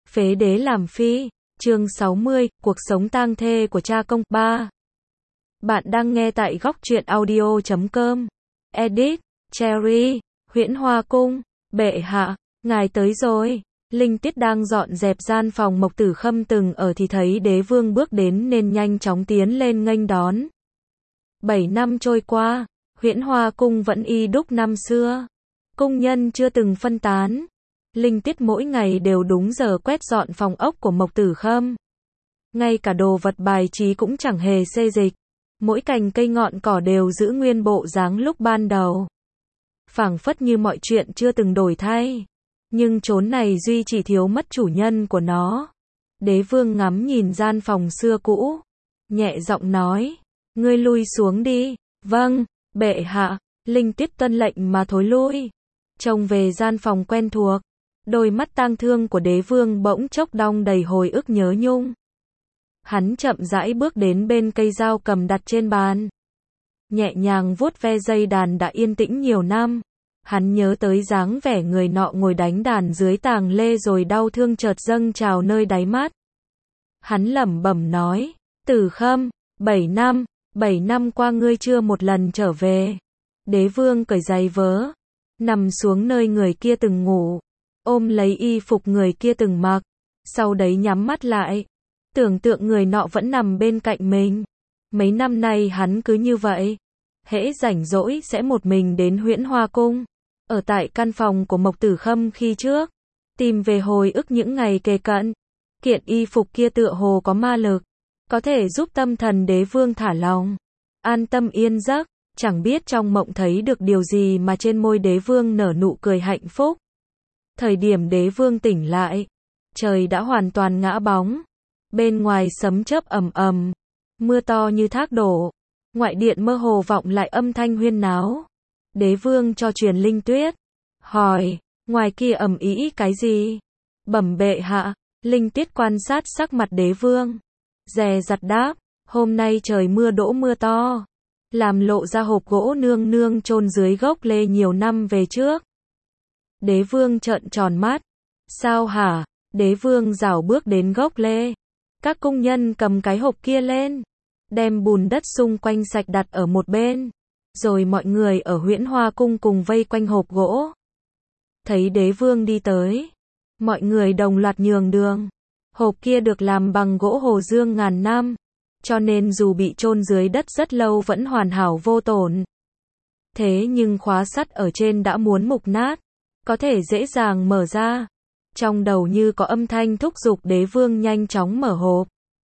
Phế đế làm phi, chương 60, cuộc sống tang thê của cha công, 3. Bạn đang nghe tại góc truyện audio.com. Edit, Cherry, Huyễn Hoa Cung, bệ hạ, ngài tới rồi. Linh Tiết đang dọn dẹp gian phòng Mộc Tử Khâm từng ở thì thấy đế vương bước đến nên nhanh chóng tiến lên nghênh đón. 7 năm trôi qua, Huyễn Hoa Cung vẫn y đúc năm xưa. Cung nhân chưa từng phân tán. Linh Tiết mỗi ngày đều đúng giờ quét dọn phòng ốc của Mộc Tử Khâm. Ngay cả đồ vật bài trí cũng chẳng hề xê dịch. Mỗi cành cây ngọn cỏ đều giữ nguyên bộ dáng lúc ban đầu. Phảng phất như mọi chuyện chưa từng đổi thay. Nhưng chốn này duy chỉ thiếu mất chủ nhân của nó. Đế vương ngắm nhìn gian phòng xưa cũ. Nhẹ giọng nói. Ngươi lui xuống đi. Vâng, bệ hạ. Linh Tiết tuân lệnh mà thối lui. Trông về gian phòng quen thuộc. Đôi mắt tang thương của đế vương bỗng chốc đong đầy hồi ức nhớ nhung. Hắn chậm rãi bước đến bên cây dao cầm đặt trên bàn. Nhẹ nhàng vuốt ve dây đàn đã yên tĩnh nhiều năm. Hắn nhớ tới dáng vẻ người nọ ngồi đánh đàn dưới tàng lê rồi đau thương chợt dâng trào nơi đáy mắt. Hắn lẩm bẩm nói, Tử Khâm, 7 năm qua ngươi chưa một lần trở về. Đế vương cởi giày vớ, nằm xuống nơi người kia từng ngủ, ôm lấy y phục người kia từng mặc, sau đấy nhắm mắt lại, tưởng tượng người nọ vẫn nằm bên cạnh mình. Mấy năm nay hắn cứ như vậy, hễ rảnh rỗi sẽ một mình đến Huyễn Hoa Cung, ở tại căn phòng của Mộc Tử Khâm khi trước, tìm về hồi ức những ngày kề cận. Kiện y phục kia tựa hồ có ma lực, có thể giúp tâm thần đế vương thả lòng, an tâm yên giấc. Chẳng biết trong mộng thấy được điều gì mà trên môi đế vương nở nụ cười hạnh phúc. Thời điểm đế vương tỉnh lại, trời đã hoàn toàn ngã bóng. Bên ngoài sấm chớp ầm ầm, mưa to như thác đổ. Ngoại điện mơ hồ vọng lại âm thanh huyên náo. Đế vương cho truyền Linh Tuyết, hỏi, ngoài kia ầm ĩ cái gì? Bẩm bệ hạ. Linh Tuyết quan sát sắc mặt đế vương, dè dặt đáp, hôm nay trời mưa đổ mưa to, làm lộ ra hộp gỗ nương nương chôn dưới gốc lê nhiều năm về trước. Đế vương trợn tròn mắt. Sao hả? Đế vương rảo bước đến gốc lê. Các cung nhân cầm cái hộp kia lên, đem bùn đất xung quanh sạch đặt ở một bên. Rồi mọi người ở Huyễn Hoa Cung cùng vây quanh hộp gỗ. Thấy đế vương đi tới, mọi người đồng loạt nhường đường. Hộp kia được làm bằng gỗ hồ dương ngàn năm, cho nên dù bị chôn dưới đất rất lâu vẫn hoàn hảo vô tổn. Thế nhưng khóa sắt ở trên đã muốn mục nát, có thể dễ dàng mở ra. Trong đầu như có âm thanh thúc giục đế vương nhanh chóng mở hộp.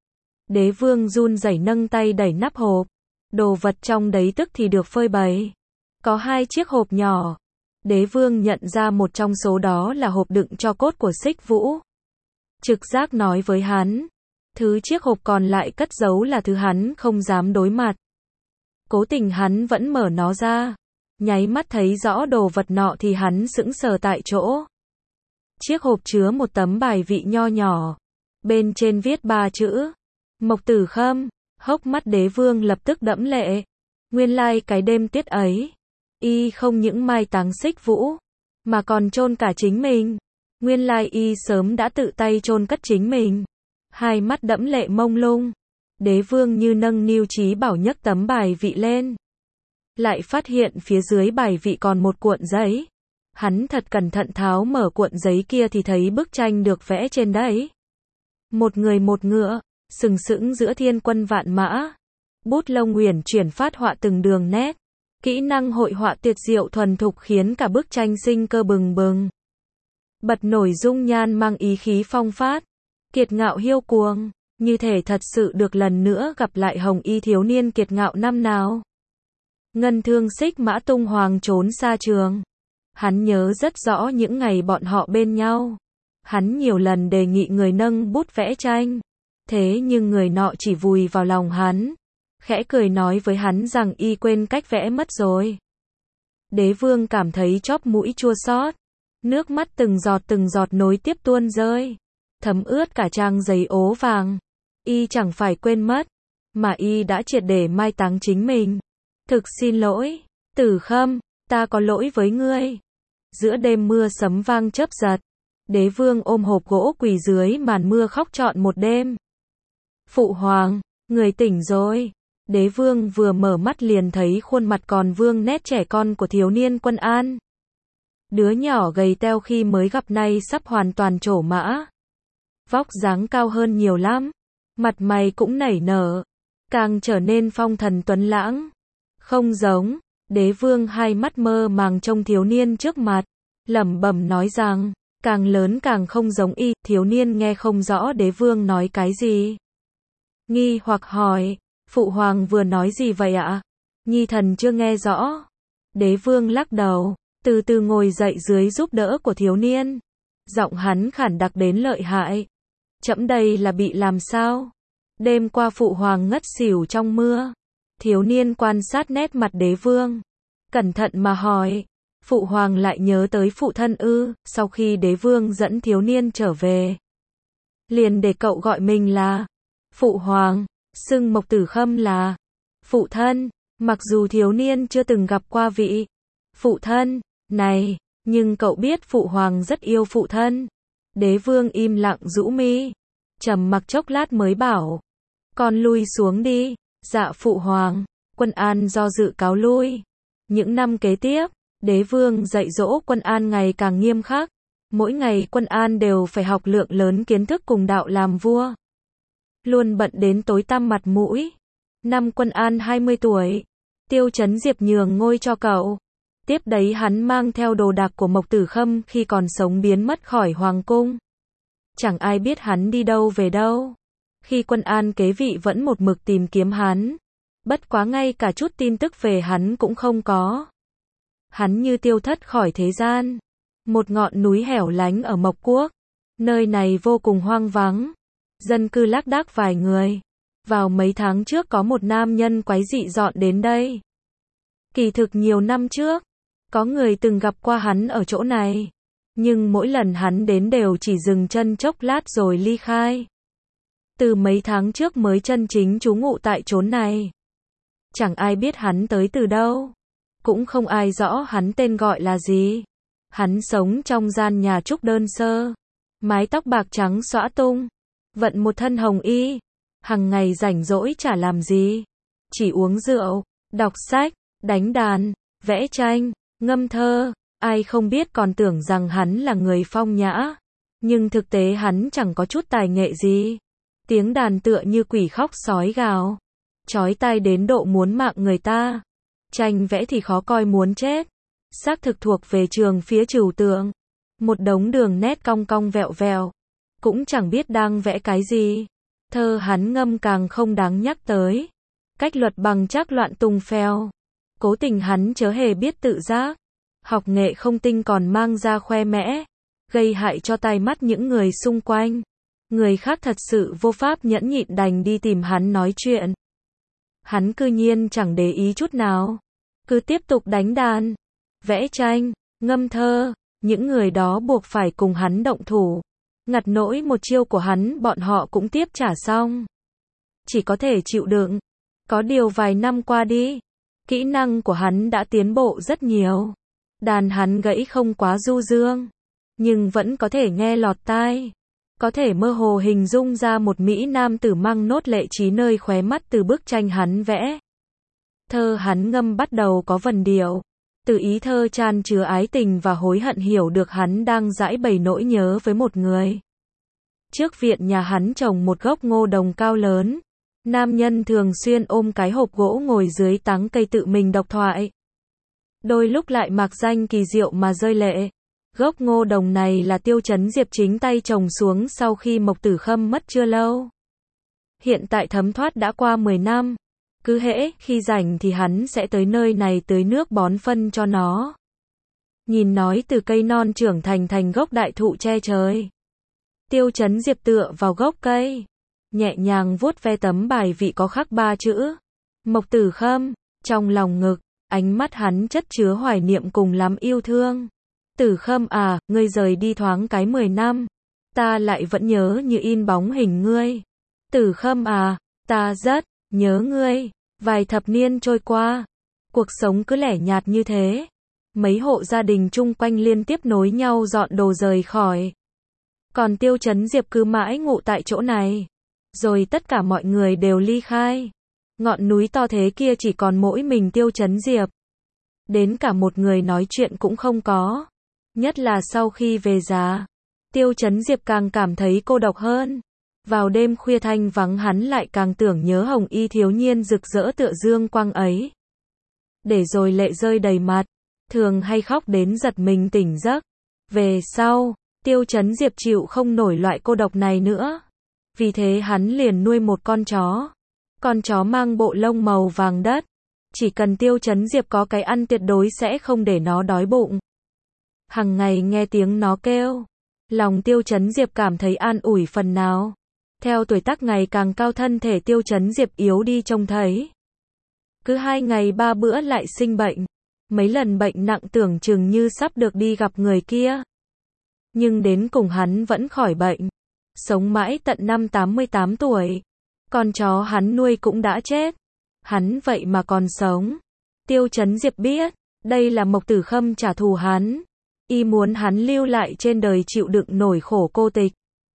Đế vương run rẩy nâng tay đẩy nắp hộp. Đồ vật trong đấy tức thì được phơi bày. Có 2 chiếc hộp nhỏ. Đế vương nhận ra một trong số đó là hộp đựng tro cốt của Xích Vũ. Trực giác nói với hắn, thứ chiếc hộp còn lại cất giấu là thứ hắn không dám đối mặt. Cố tình hắn vẫn mở nó ra. Nháy mắt thấy rõ đồ vật nọ thì hắn sững sờ tại chỗ. Chiếc hộp chứa một tấm bài vị nho nhỏ. Bên trên viết 3 chữ. Mộc Tử Khâm. Hốc mắt đế vương lập tức đẫm lệ. Nguyên lai cái đêm tiết ấy, y không những mai táng Xích Vũ, mà còn chôn cả chính mình. Nguyên lai y sớm đã tự tay chôn cất chính mình. Hai mắt đẫm lệ mông lung. Đế vương như nâng niu trí bảo nhấc tấm bài vị lên. Lại phát hiện phía dưới bài vị còn một cuộn giấy. Hắn thật cẩn thận tháo mở cuộn giấy kia thì thấy bức tranh được vẽ trên đấy. Một người một ngựa, sừng sững giữa thiên quân vạn mã. Bút lông huyền chuyển phát họa từng đường nét. Kỹ năng hội họa tuyệt diệu thuần thục khiến cả bức tranh sinh cơ bừng bừng. Bật nổi dung nhan mang ý khí phong phát. Kiệt ngạo hiêu cuồng, như thể thật sự được lần nữa gặp lại hồng y thiếu niên kiệt ngạo năm nào. Ngân Thương Xích Mã tung hoàng trốn xa trường. Hắn nhớ rất rõ những ngày bọn họ bên nhau. Hắn nhiều lần đề nghị người nâng bút vẽ tranh. Thế nhưng người nọ chỉ vùi vào lòng hắn. Khẽ cười nói với hắn rằng y quên cách vẽ mất rồi. Đế vương cảm thấy chóp mũi chua xót. Nước mắt từng giọt nối tiếp tuôn rơi. Thấm ướt cả trang giấy ố vàng. Y chẳng phải quên mất, mà y đã triệt để mai táng chính mình. Thực xin lỗi, Tử Khâm, ta có lỗi với ngươi. Giữa đêm mưa sấm vang chớp giật, Đế vương ôm hộp gỗ quỳ dưới màn mưa khóc trọn một đêm. Phụ hoàng, người tỉnh rồi. Đế vương vừa mở mắt liền thấy khuôn mặt còn vương nét trẻ con của thiếu niên Quân An. Đứa nhỏ gầy teo khi mới gặp nay sắp hoàn toàn trổ mã. Vóc dáng cao hơn nhiều lắm. Mặt mày cũng nảy nở. Càng trở nên phong thần tuấn lãng. Không giống. Đế vương hai mắt mơ màng trông thiếu niên trước mặt. Lẩm bẩm nói rằng, càng lớn càng không giống y. Thiếu niên nghe không rõ đế vương nói cái gì. Nghi hoặc hỏi, phụ hoàng vừa nói gì vậy ạ? Nhi thần chưa nghe rõ. Đế vương lắc đầu, từ từ ngồi dậy dưới giúp đỡ của thiếu niên. Giọng hắn khản đặc đến lợi hại. Trẫm đây là bị làm sao? Đêm qua phụ hoàng ngất xỉu trong mưa. Thiếu niên quan sát nét mặt đế vương. Cẩn thận mà hỏi. Phụ hoàng lại nhớ tới phụ thân ư? Sau khi đế vương dẫn thiếu niên trở về, liền để cậu gọi mình là phụ hoàng, xưng Mộc Tử Khâm là phụ thân. Mặc dù thiếu niên chưa từng gặp qua vị phụ thân này, nhưng cậu biết phụ hoàng rất yêu phụ thân. Đế vương im lặng rũ mi, trầm mặc chốc lát mới bảo, con lui xuống đi. Dạ phụ hoàng. Quân An do dự cáo lui. Những năm kế tiếp, đế vương dạy dỗ Quân An ngày càng nghiêm khắc. Mỗi ngày Quân An đều phải học lượng lớn kiến thức cùng đạo làm vua. Luôn bận đến tối tăm mặt mũi. Năm Quân An 20 tuổi, Tiêu Chấn Diệp nhường ngôi cho cậu. Tiếp đấy hắn mang theo đồ đạc của Mộc Tử Khâm khi còn sống biến mất khỏi hoàng cung. Chẳng ai biết hắn đi đâu về đâu. Khi Quân An kế vị vẫn một mực tìm kiếm hắn. Bất quá ngay cả chút tin tức về hắn cũng không có. Hắn như tiêu thất khỏi thế gian. Một ngọn núi hẻo lánh ở Mộc Quốc. Nơi này vô cùng hoang vắng. Dân cư lác đác vài người. Vào mấy tháng trước có một nam nhân quái dị dọn đến đây. Kỳ thực nhiều năm trước, có người từng gặp qua hắn ở chỗ này. Nhưng mỗi lần hắn đến đều chỉ dừng chân chốc lát rồi ly khai. Từ mấy tháng trước mới chân chính trú ngụ tại chốn này. Chẳng ai biết hắn tới từ đâu. Cũng không ai rõ hắn tên gọi là gì. Hắn sống trong gian nhà trúc đơn sơ. Mái tóc bạc trắng xõa tung. Vận một thân hồng y. Hằng ngày rảnh rỗi chả làm gì. Chỉ uống rượu, đọc sách, đánh đàn, vẽ tranh, ngâm thơ. Ai không biết còn tưởng rằng hắn là người phong nhã. Nhưng thực tế hắn chẳng có chút tài nghệ gì. Tiếng đàn tựa như quỷ khóc sói gào. Chói tai đến độ muốn mạng người ta. Tranh vẽ thì khó coi muốn chết. Xác thực thuộc về trường phía trừu tượng. Một đống đường nét cong cong vẹo vẹo. Cũng chẳng biết đang vẽ cái gì. Thơ hắn ngâm càng không đáng nhắc tới. Cách luật bằng chắc loạn tung phèo. Cố tình hắn chớ hề biết tự giác. Học nghệ không tinh còn mang ra khoe mẽ. Gây hại cho tai mắt những người xung quanh. Người khác thật sự vô pháp nhẫn nhịn đành đi tìm hắn nói chuyện. Hắn cư nhiên chẳng để ý chút nào. Cứ tiếp tục đánh đàn, vẽ tranh, ngâm thơ. Những người đó buộc phải cùng hắn động thủ. Ngặt nỗi một chiêu của hắn bọn họ cũng tiếp trả xong. Chỉ có thể chịu đựng. Có điều vài năm qua đi, kỹ năng của hắn đã tiến bộ rất nhiều. Đàn hắn gãy không quá du dương, nhưng vẫn có thể nghe lọt tai. Có thể mơ hồ hình dung ra một mỹ nam tử mang nốt lệ trí nơi khóe mắt từ bức tranh hắn vẽ. Thơ hắn ngâm bắt đầu có vần điệu. Từ ý thơ chan chứa ái tình và hối hận hiểu được hắn đang giãi bày nỗi nhớ với một người. Trước viện nhà hắn trồng một gốc ngô đồng cao lớn. Nam nhân thường xuyên ôm cái hộp gỗ ngồi dưới táng cây tự mình độc thoại. Đôi lúc lại mạc danh kỳ diệu mà rơi lệ. Gốc ngô đồng này là Tiêu Chấn Diệp chính tay trồng xuống sau khi Mộc Tử Khâm mất chưa lâu. Hiện tại thấm thoát đã qua 10 năm. Cứ hễ khi rảnh thì hắn sẽ tới nơi này tưới nước bón phân cho nó. Nhìn nói từ cây non trưởng thành gốc đại thụ che trời. Tiêu Chấn Diệp tựa vào gốc cây, nhẹ nhàng vuốt ve tấm bài vị có khắc 3 chữ Mộc Tử Khâm. Trong lòng ngực, ánh mắt hắn chất chứa hoài niệm cùng lắm yêu thương. Tử Khâm à, ngươi rời đi thoáng cái 10 năm, ta lại vẫn nhớ như in bóng hình ngươi. Tử Khâm à, ta rất nhớ ngươi. Vài thập niên trôi qua, cuộc sống cứ lẻ nhạt như thế. Mấy hộ gia đình chung quanh liên tiếp nối nhau dọn đồ rời khỏi. Còn Tiêu Chấn Diệp cứ mãi ngụ tại chỗ này. Rồi tất cả mọi người đều ly khai. Ngọn núi to thế kia chỉ còn mỗi mình Tiêu Chấn Diệp. Đến cả một người nói chuyện cũng không có. Nhất là sau khi về già, Tiêu Chấn Diệp càng cảm thấy cô độc hơn. Vào đêm khuya thanh vắng hắn lại càng tưởng nhớ hồng y thiếu niên rực rỡ tựa dương quang ấy. Để rồi lệ rơi đầy mặt, thường hay khóc đến giật mình tỉnh giấc. Về sau, Tiêu Chấn Diệp chịu không nổi loại cô độc này nữa. Vì thế hắn liền nuôi một con chó. Con chó mang bộ lông màu vàng đất. Chỉ cần Tiêu Chấn Diệp có cái ăn tuyệt đối sẽ không để nó đói bụng. Hằng ngày nghe tiếng nó kêu, lòng Tiêu Chấn Diệp cảm thấy an ủi phần nào. Theo tuổi tác ngày càng cao thân thể Tiêu Chấn Diệp yếu đi trông thấy. Cứ 2 ngày 3 bữa lại sinh bệnh. Mấy lần bệnh nặng tưởng chừng như sắp được đi gặp người kia. Nhưng đến cùng hắn vẫn khỏi bệnh. Sống mãi tận năm 88 tuổi. Con chó hắn nuôi cũng đã chết. Hắn vậy mà còn sống. Tiêu Chấn Diệp biết, đây là Mộc Tử Khâm trả thù hắn. Y muốn hắn lưu lại trên đời chịu đựng nổi khổ cô tịch.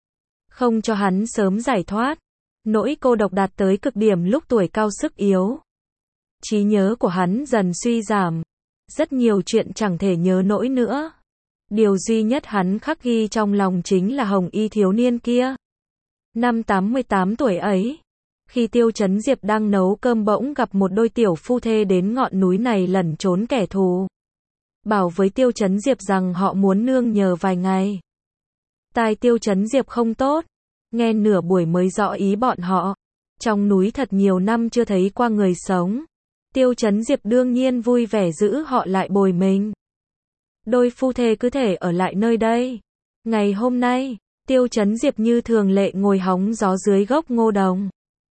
Không cho hắn sớm giải thoát. Nỗi cô độc đạt tới cực điểm lúc tuổi cao sức yếu. Trí nhớ của hắn dần suy giảm. Rất nhiều chuyện chẳng thể nhớ nổi nữa. Điều duy nhất hắn khắc ghi trong lòng chính là hồng y thiếu niên kia. Năm 88 tuổi ấy, khi Tiêu Chấn Diệp đang nấu cơm bỗng gặp một đôi tiểu phu thê đến ngọn núi này lẩn trốn kẻ thù. Bảo với Tiêu Chấn Diệp rằng họ muốn nương nhờ vài ngày. Tai Tiêu Chấn Diệp không tốt, nghe nửa buổi mới rõ ý bọn họ. Trong núi thật nhiều năm chưa thấy qua người sống. Tiêu Chấn Diệp đương nhiên vui vẻ giữ họ lại bồi mình. Đôi phu thê cứ thể ở lại nơi đây. Ngày hôm nay, Tiêu Chấn Diệp như thường lệ ngồi hóng gió dưới gốc ngô đồng.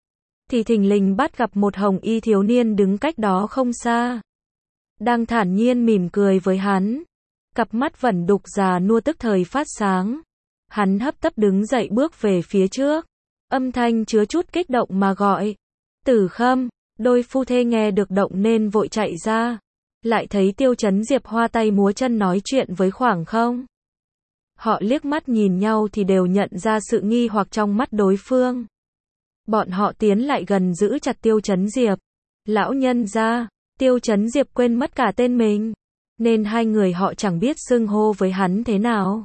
Thì thình lình bắt gặp một hồng y thiếu niên đứng cách đó không xa. Đang thản nhiên mỉm cười với hắn. Cặp mắt vẩn đục già nua tức thời phát sáng. Hắn hấp tấp đứng dậy bước về phía trước. Âm thanh chứa chút kích động mà gọi. Tử Khâm. Đôi phu thê nghe được động nên vội chạy ra. Lại thấy Tiêu Chấn Diệp hoa tay múa chân nói chuyện với khoảng không. Họ liếc mắt nhìn nhau thì đều nhận ra sự nghi hoặc trong mắt đối phương. Bọn họ tiến lại gần giữ chặt Tiêu Chấn Diệp. Lão nhân gia, Tiêu Chấn Diệp quên mất cả tên mình. Nên hai người họ chẳng biết xưng hô với hắn thế nào.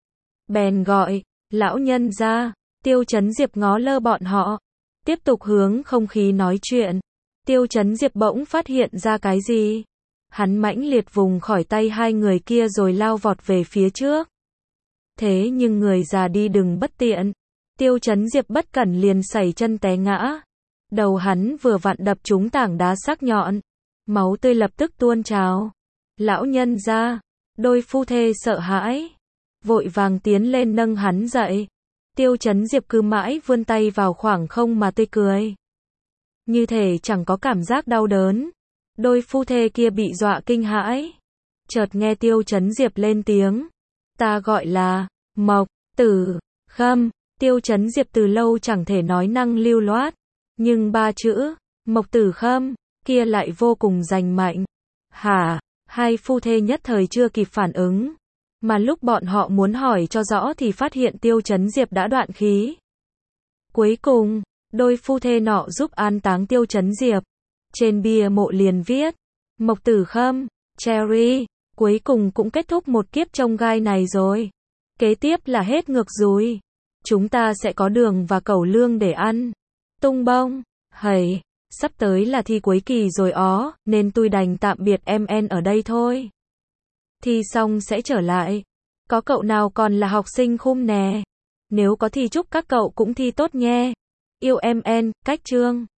Bèn gọi, lão nhân gia. Tiêu Chấn Diệp ngó lơ bọn họ. Tiếp tục hướng không khí nói chuyện. Tiêu Chấn Diệp bỗng phát hiện ra cái gì. Hắn mãnh liệt vùng khỏi tay hai người kia rồi lao vọt về phía trước. Thế nhưng người già đi đừng bất tiện. Tiêu Chấn Diệp bất cẩn liền sẩy chân té ngã. Đầu hắn vừa vặn đập trúng tảng đá sắc nhọn. Máu tươi lập tức tuôn trào. Lão nhân gia, đôi phu thê sợ hãi. Vội vàng tiến lên nâng hắn dậy. Tiêu Chấn Diệp cứ mãi vươn tay vào khoảng không mà tươi cười. Như thể chẳng có cảm giác đau đớn. Đôi phu thê kia bị dọa kinh hãi. Chợt nghe Tiêu Chấn Diệp lên tiếng. Ta gọi là Mộc Tử Khâm. Tiêu Chấn Diệp từ lâu chẳng thể nói năng lưu loát. Nhưng ba chữ Mộc Tử Khâm kia lại vô cùng rành mạnh. Hả? Hai phu thê nhất thời chưa kịp phản ứng. Mà lúc bọn họ muốn hỏi cho rõ thì phát hiện Tiêu Chấn Diệp đã đoạn khí. Cuối cùng, đôi phu thê nọ giúp an táng Tiêu Chấn Diệp. Trên bia mộ liền viết, Mộc Tử Khâm, Cherry, cuối cùng cũng kết thúc một kiếp chông gai này rồi. Kế tiếp là hết ngược rồi. Chúng ta sẽ có đường và cẩu lương để ăn. Tung bông, hầy, sắp tới là thi cuối kỳ rồi ó, nên tôi đành tạm biệt MN ở đây thôi. Thi xong sẽ trở lại. Có cậu nào còn là học sinh khum nè? Nếu có thì chúc các cậu cũng thi tốt nhé. Yêu MN, cách chương.